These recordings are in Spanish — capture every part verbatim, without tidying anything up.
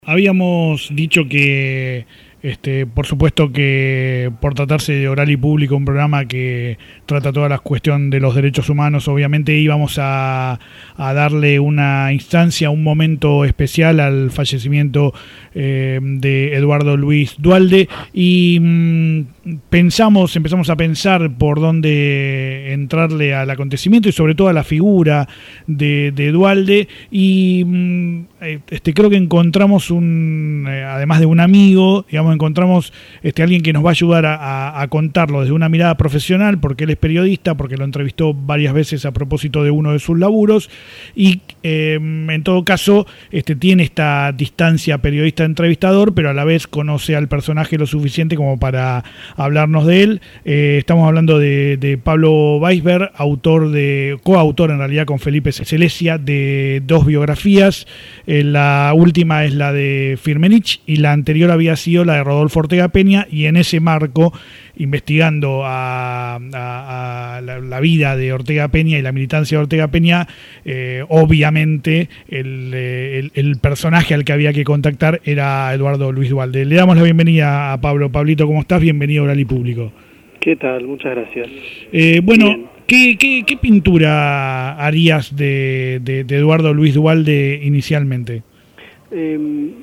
Habíamos dicho que, este, por supuesto que por tratarse de Oral y Público, un programa que trata toda la cuestión de los derechos humanos, obviamente íbamos a, a darle una instancia, un momento especial al fallecimiento eh, de Eduardo Luis Duhalde y mmm, pensamos, empezamos a pensar por dónde entrarle al acontecimiento y sobre todo a la figura de, de Duhalde y mmm, este, creo que encontramos un, eh, además de un amigo, digamos, encontramos este, alguien que nos va a ayudar a, a, a contarlo desde una mirada profesional, porque él es periodista, porque lo entrevistó varias veces a propósito de uno de sus laburos y eh, en todo caso este, tiene esta distancia periodista-entrevistador, pero a la vez conoce al personaje lo suficiente como para hablarnos de él. Eh, estamos hablando de, de Pablo Weisberg, autor de, coautor en realidad con Felipe Celesia de dos biografías. Eh, la última es la de Firmenich y la anterior había sido la de Rodolfo Ortega Peña, y en ese marco, investigando a, a, a la, la vida de Ortega Peña y la militancia de Ortega Peña, eh, obviamente el, el, el personaje al que había que contactar era Eduardo Luis Duhalde. Le damos la bienvenida a Pablo. Pablito, ¿cómo estás? Bienvenido a Oral y Público. ¿Qué tal? Muchas gracias. Eh, bueno, ¿qué, qué, ¿qué pintura harías de, de, de Eduardo Luis Duhalde inicialmente? Eh,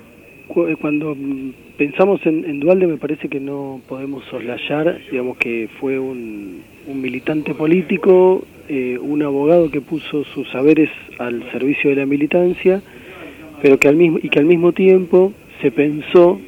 cuando pensamos en, en Duhalde me parece que no podemos soslayar, digamos que fue un, un militante político, eh, un abogado que puso sus saberes al servicio de la militancia, pero que al mismo y que al mismo tiempo se pensó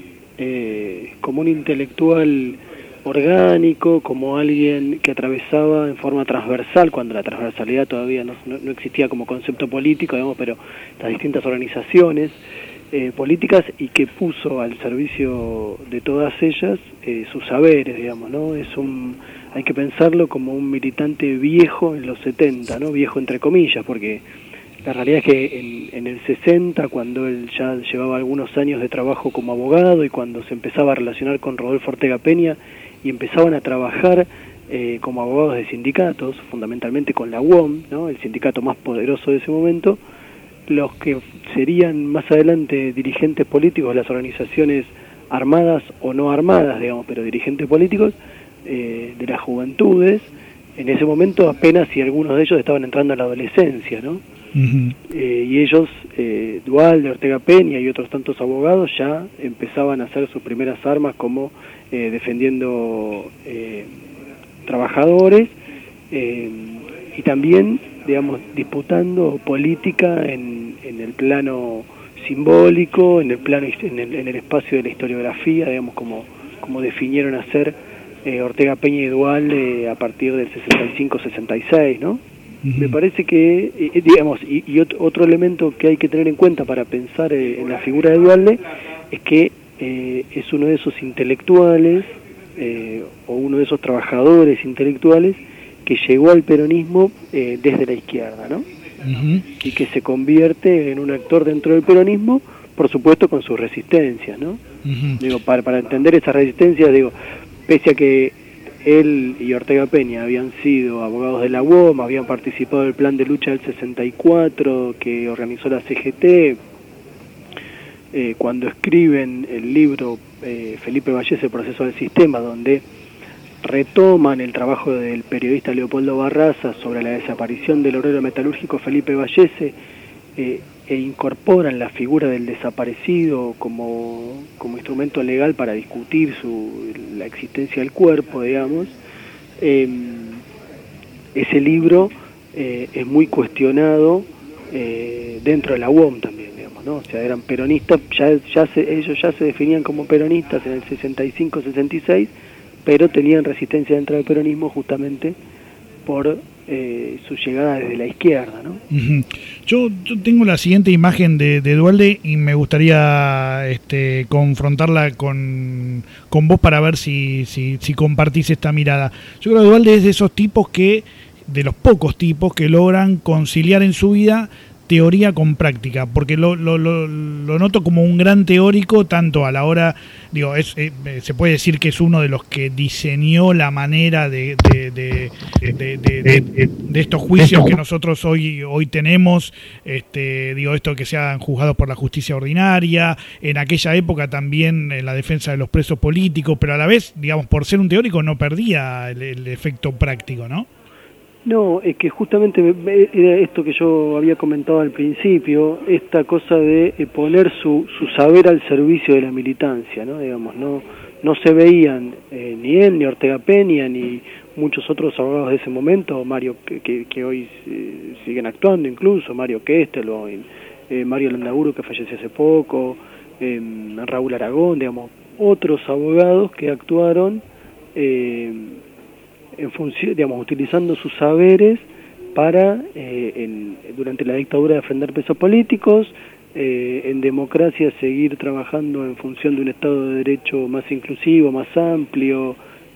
eh, como un intelectual orgánico, como alguien que atravesaba en forma transversal, cuando la transversalidad todavía no, no, no existía como concepto político, digamos, pero las distintas organizaciones eh, políticas, y que puso al servicio de todas ellas eh, sus saberes, digamos, ¿no? Es un, hay que pensarlo como un militante viejo en los setenta, ¿no? Viejo entre comillas, porque la realidad es que en, en el sesenta, cuando él ya llevaba algunos años de trabajo como abogado y cuando se empezaba a relacionar con Rodolfo Ortega Peña y empezaban a trabajar eh, como abogados de sindicatos, fundamentalmente con la U O M, ¿no? El sindicato más poderoso de ese momento, los que serían más adelante dirigentes políticos de las organizaciones armadas o no armadas, digamos, pero dirigentes políticos eh, de las juventudes, en ese momento apenas si algunos de ellos estaban entrando a la adolescencia, ¿no? Uh-huh. Eh, y ellos, eh, Duhalde, Ortega Peña y otros tantos abogados ya empezaban a hacer sus primeras armas como eh, defendiendo eh, trabajadores eh, y también, digamos, disputando política en, en el plano simbólico, en el plano en el, en el espacio de la historiografía, digamos, como, como definieron hacer eh, Ortega Peña y Duhalde a partir del sesenta y cinco sesenta y seis, ¿no? Uh-huh. Me parece que, eh, digamos, y, y otro, otro elemento que hay que tener en cuenta para pensar eh, en la figura de Duhalde es que eh, es uno de esos intelectuales eh, o uno de esos trabajadores intelectuales que llegó al peronismo eh, desde la izquierda, ¿no? Uh-huh. Y que se convierte en un actor dentro del peronismo, por supuesto con sus resistencias, ¿no? Uh-huh. Digo, para, para entender esas resistencias, digo, pese a que él y Ortega Peña habían sido abogados de la U O M, habían participado del plan de lucha del sesenta y cuatro que organizó la C G T, eh, cuando escriben el libro eh, Felipe Vallese, Proceso del Sistema, donde retoman el trabajo del periodista Leopoldo Barraza sobre la desaparición del obrero metalúrgico Felipe Vallese, eh, e incorporan la figura del desaparecido como, como instrumento legal para discutir su, la existencia del cuerpo, digamos. Eh, ese libro eh, es muy cuestionado eh, dentro de la U O M también, digamos, ¿no? O sea, eran peronistas, ya, ya se, ellos ya se definían como peronistas en el sesenta y cinco sesenta y seis, pero tenían resistencia dentro del peronismo justamente por eh, su llegada desde la izquierda, ¿no? Uh-huh. Yo, yo tengo la siguiente imagen de, de Duhalde y me gustaría este, confrontarla con, con vos para ver si, si, si compartís esta mirada. Yo creo que Duhalde es de esos tipos que, de los pocos tipos que logran conciliar en su vida teoría con práctica, porque lo, lo, lo, lo noto como un gran teórico, tanto a la hora, digo, es, eh, se puede decir que es uno de los que diseñó la manera de, de, de, de, de, de, de, de estos juicios que nosotros hoy, hoy tenemos, este, digo, esto que sean juzgados por la justicia ordinaria, en aquella época también en la defensa de los presos políticos, pero a la vez, digamos, por ser un teórico no perdía el, el efecto práctico, ¿no? No, es que justamente era esto que yo había comentado al principio, esta cosa de poner su, su saber al servicio de la militancia, ¿no? Digamos, no, no se veían eh, ni él, ni Ortega Peña, ni muchos otros abogados de ese momento, Mario, que, que, que hoy eh, siguen actuando incluso, Mario Kestel, o eh, Mario Landaburu, que falleció hace poco, eh, Raúl Aragón, digamos, otros abogados que actuaron eh, en función, digamos, utilizando sus saberes para, eh, en, durante la dictadura, defender presos políticos, eh, en democracia seguir trabajando en función de un Estado de Derecho más inclusivo, más amplio,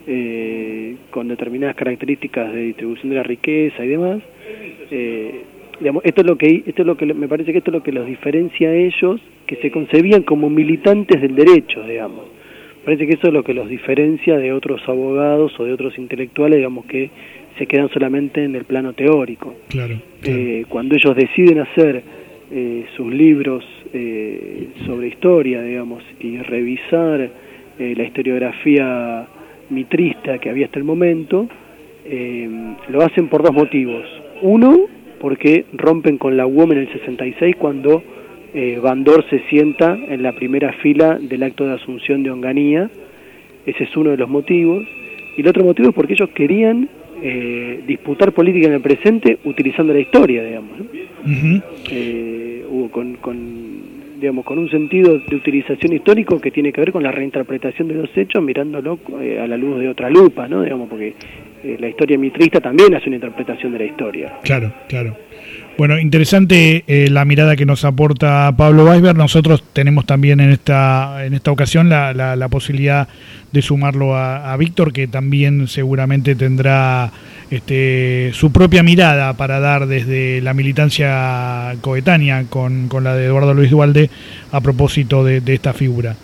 eh, con determinadas características de distribución de la riqueza y demás. Eh, digamos, esto es lo que esto es lo que me parece que esto es lo que los diferencia a ellos, que se concebían como militantes del derecho, digamos. Parece que eso es lo que los diferencia de otros abogados o de otros intelectuales, digamos, que se quedan solamente en el plano teórico. Claro, claro. Eh, cuando ellos deciden hacer eh, sus libros eh, sobre historia, digamos, y revisar eh, la historiografía mitrista que había hasta el momento, eh, lo hacen por dos motivos. Uno, porque rompen con la U O M en el sesenta y seis cuando Eh, Bandor se sienta en la primera fila del acto de asunción de Onganía. Ese es uno de los motivos. Y el otro motivo es porque ellos querían eh, disputar política en el presente utilizando la historia, digamos, ¿no? Uh-huh. eh, con, con, digamos, con un sentido de utilización histórico que tiene que ver con la reinterpretación de los hechos, mirándolo eh, a la luz de otra lupa, ¿no? Digamos, porque eh, la historia mitrista también hace una interpretación de la historia. Claro, claro. Bueno, interesante eh, la mirada que nos aporta Pablo Weisberg. Nosotros tenemos también en esta en esta ocasión la, la, la posibilidad de sumarlo a, a Víctor, que también seguramente tendrá este, su propia mirada para dar desde la militancia coetánea con, con la de Eduardo Luis Duhalde a propósito de, de esta figura.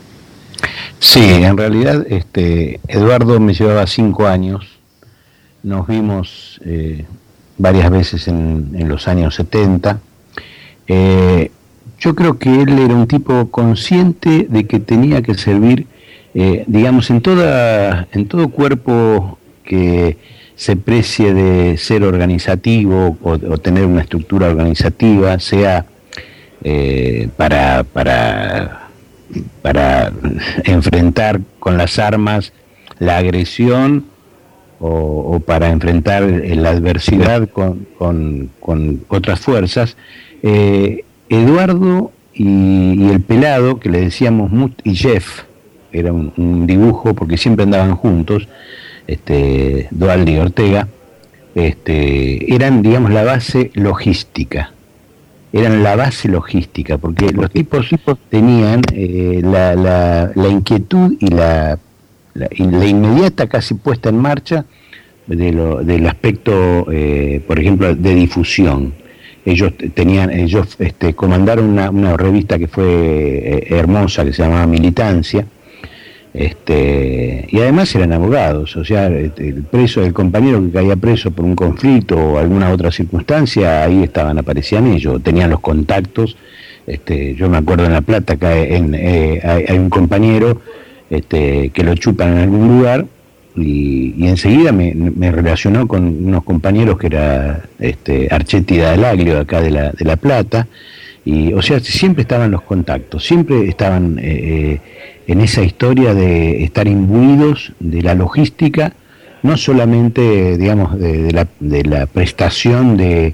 Sí, en realidad este, Eduardo me llevaba cinco años. Nos vimos Eh, varias veces en, en los años setenta. Eh, yo creo que él era un tipo consciente de que tenía que servir, eh, digamos, en toda en todo cuerpo que se precie de ser organizativo o, o tener una estructura organizativa, sea eh, para, para, para enfrentar con las armas la agresión, O, o para enfrentar la adversidad con, con, con otras fuerzas. eh, Eduardo y, y el pelado, que le decíamos Mut y Jeff, era un, un dibujo porque siempre andaban juntos, este, Duhalde y Ortega, este, eran, digamos, la base logística, eran la base logística, porque los tipos, tipos tenían eh, la, la, la inquietud y la La, la inmediata casi puesta en marcha de lo, del aspecto, eh, por ejemplo, de difusión. Ellos tenían, ellos este, comandaron una, una revista que fue eh, hermosa, que se llamaba Militancia, este, y además eran abogados, o sea, el preso, el compañero que caía preso por un conflicto o alguna otra circunstancia, ahí estaban, aparecían ellos, tenían los contactos. Este, yo me acuerdo en La Plata, acá en, eh, hay, hay un compañero Este, que lo chupan en algún lugar y, y enseguida me, me relacionó con unos compañeros que era este, Archetti D'Alaglio de acá de La, de La Plata, y o sea, siempre estaban los contactos, siempre estaban eh, en esa historia de estar imbuidos de la logística, no solamente, digamos, de, de, la, de la prestación de,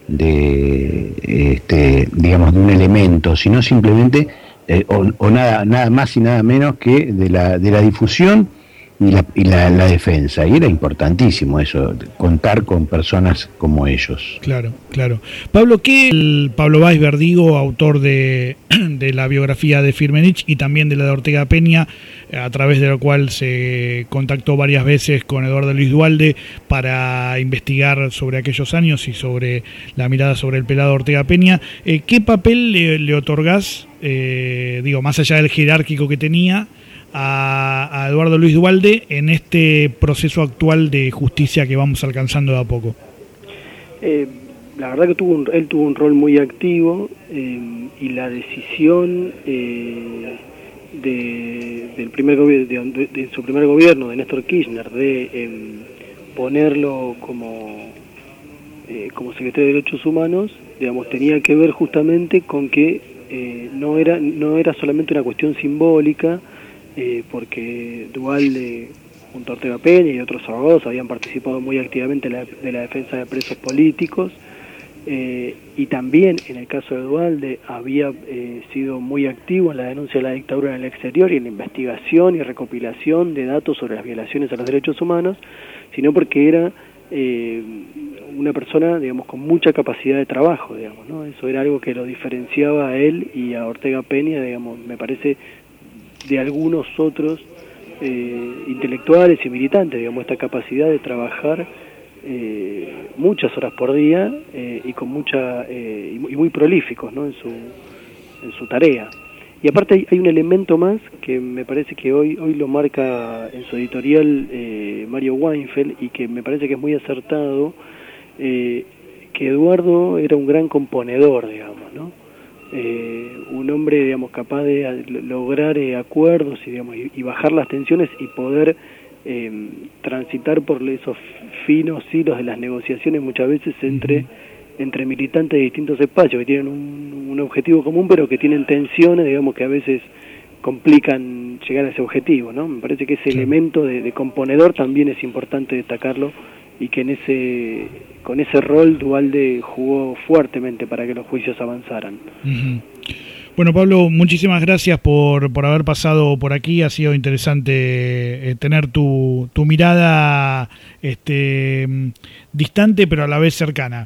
de este, digamos, de un elemento, sino simplemente Eh, o, o nada nada más y nada menos que de la de la difusión y, la, y la, la defensa. Y era importantísimo eso, contar con personas como ellos. Claro, claro. Pablo, ¿qué el Pablo Weisberg, digo, autor de, de la biografía de Firmenich y también de la de Ortega Peña, a través de la cual se contactó varias veces con Eduardo Luis Duhalde para investigar sobre aquellos años y sobre la mirada sobre el pelado Ortega Peña, eh, ¿qué papel le, le otorgás, eh, digo, más allá del jerárquico que tenía, a, a Eduardo Luis Duhalde en este proceso actual de justicia que vamos alcanzando de a poco? Eh, la verdad que tuvo un, él tuvo un rol muy activo, eh, y la decisión eh, de, del primer gobierno, de, de su primer gobierno, de Néstor Kirchner, de eh, ponerlo como, eh, como secretario de Derechos Humanos, digamos, tenía que ver justamente con que eh, no era no era solamente una cuestión simbólica, eh, porque Duhalde, junto a Ortega Peña y otros abogados, habían participado muy activamente de la, de la defensa de presos políticos, eh, y también en el caso de Duhalde había eh, sido muy activo en la denuncia de la dictadura en el exterior y en la investigación y recopilación de datos sobre las violaciones a los derechos humanos, sino porque era eh, una persona, digamos, con mucha capacidad de trabajo, digamos, ¿no? Eso era algo que lo diferenciaba a él y a Ortega Peña, digamos, me parece, de algunos otros eh, intelectuales y militantes, digamos, esta capacidad de trabajar eh, muchas horas por día eh, y con mucha eh, y muy prolíficos, ¿no?, en su en su tarea. Y aparte hay, hay un elemento más que me parece que hoy hoy lo marca en su editorial eh, Mario Weinfeld, y que me parece que es muy acertado, eh, que Eduardo era un gran componedor, digamos, ¿no? Eh, un hombre, digamos, capaz de a, lograr eh, acuerdos y, digamos, y, y bajar las tensiones y poder eh, transitar por esos finos hilos de las negociaciones muchas veces entre, entre militantes de distintos espacios que tienen un, un objetivo común, pero que tienen tensiones, digamos, que a veces complican llegar a ese objetivo, ¿no? Me parece que ese sí. elemento de, de componedor también es importante destacarlo, y que en ese con ese rol Duhalde jugó fuertemente para que los juicios avanzaran. Uh-huh. Bueno, Pablo, muchísimas gracias por, por haber pasado por aquí. Ha sido interesante eh, tener tu, tu mirada este, distante, pero a la vez cercana,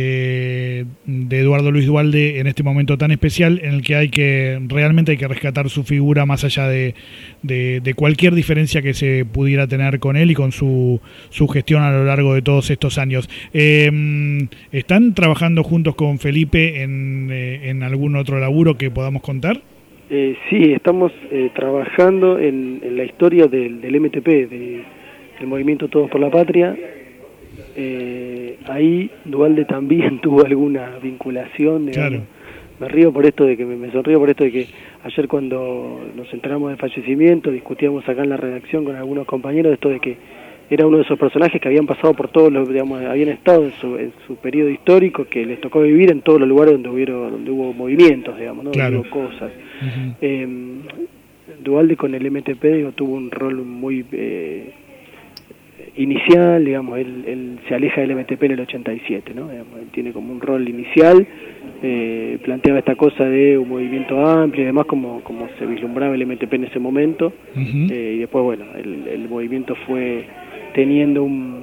de, de Eduardo Luis Duhalde en este momento tan especial en el que hay que realmente hay que rescatar su figura más allá de, de, de cualquier diferencia que se pudiera tener con él y con su, su gestión a lo largo de todos estos años. Eh, ¿Están trabajando juntos con Felipe en, eh, en algún otro laburo que podamos contar? Eh, sí, estamos eh, trabajando en, en la historia del, del M T P, de, del Movimiento Todos por la Patria. Eh, ahí Duhalde también tuvo alguna vinculación, digamos. Claro. Me río por esto de que me, me sonrío por esto de que ayer, cuando nos enteramos del fallecimiento, discutíamos acá en la redacción con algunos compañeros esto de que era uno de esos personajes que habían pasado por todos los, digamos, habían estado en su, en su periodo histórico, que les tocó vivir en todos los lugares donde hubieron, donde hubo movimientos, digamos, ¿no? Claro. Donde hubo cosas. Uh-huh. eh, Duhalde con el M T P, digo, tuvo un rol muy eh, inicial, digamos. Él, él se aleja del M T P en el ochenta y siete, ¿no? Digamos, él tiene como un rol inicial, eh, planteaba esta cosa de un movimiento amplio y demás, como, como se vislumbraba el M T P en ese momento. Uh-huh. eh, y después, bueno, el, el movimiento fue teniendo un,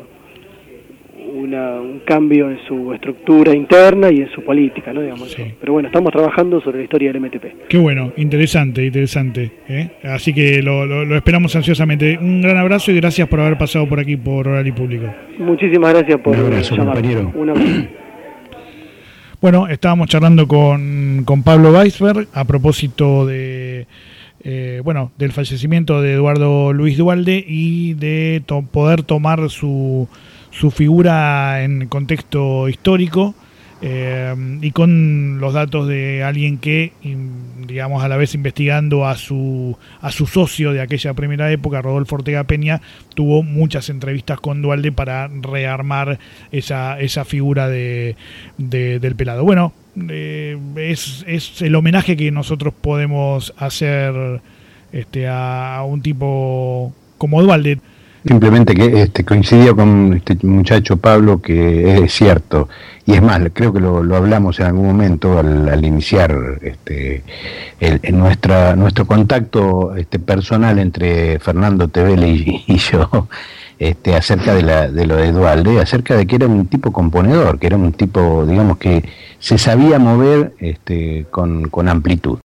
una, un cambio en su estructura interna y en su política, ¿no? Digamos. Sí. Pero bueno, estamos trabajando sobre la historia del M T P. Qué bueno, interesante, interesante, ¿eh? Así que lo, lo, lo esperamos ansiosamente. Un gran abrazo y gracias por haber pasado por aquí por Oral y Público. Muchísimas gracias por un abrazo, llamar. Compañero. Un abrazo. Bueno, estábamos charlando con, con Pablo Weisberg a propósito de... Eh, bueno, del fallecimiento de Eduardo Luis Duhalde y de to- poder tomar su, su figura en contexto histórico, eh, y con los datos de alguien que, digamos, a la vez investigando a su a su socio de aquella primera época, Rodolfo Ortega Peña, tuvo muchas entrevistas con Duhalde para rearmar esa, esa figura de, de, del pelado. Bueno, Eh, es, es el homenaje que nosotros podemos hacer este, a un tipo como Duhalde. Simplemente que este, coincidió con este muchacho Pablo, que es cierto, y es más, creo que lo, lo hablamos en algún momento al, al iniciar este, el, en nuestra, nuestro contacto este, personal entre Fernando Tevele y, y yo, este, acerca de, la, de lo de Duhalde, acerca de que era un tipo componedor, que era un tipo, digamos, que se sabía mover este, con, con amplitud.